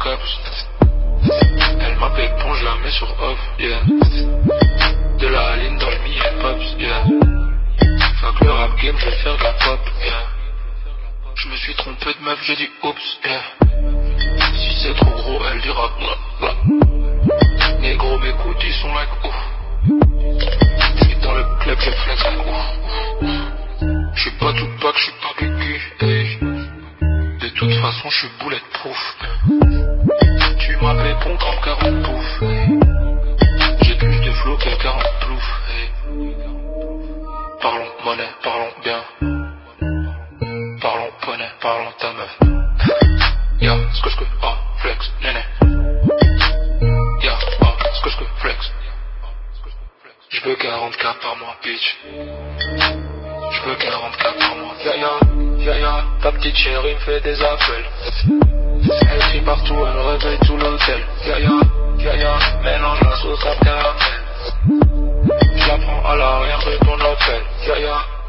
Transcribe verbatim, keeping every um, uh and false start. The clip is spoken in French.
caps. Elle m'appelle quand je la mets sur off, yeah. De la ligne dans le millier pops, yeah. Fuck le rap game, je vais faire de la pop, yeah. Je me suis trompé de meuf, j'ai dit oups, yeah. Si c'est trop gros, elle dira bla bla. Négro, mes coudes ils sont like ouf. Et dans le club, je flex like ouf. J'suis pas tout pack, j'suis pas bécu, hey. De toute façon, j'suis bulletproof. Tu m'appelles bon comme quarante pouf, hey. J'ai plus de flow que quarante plouf, hey. Parlons monnaie, parlons bien. Parlons poney, parlons ta meuf. Ya, ce que je que, ah, flex, néné. Ya, ah, ce que je que, flex. J'veux quarante K par mois, bitch. J'veux quarante K par mois. Ya, ya, ya, ya, ta petite chérie me fait des appels. Elle crie partout, elle réveille tout l'hôtel. Ya, ya, ya, ya, mélange la sauce à caramel. J'la prends à l'arrière de ton appel. Ya, ya.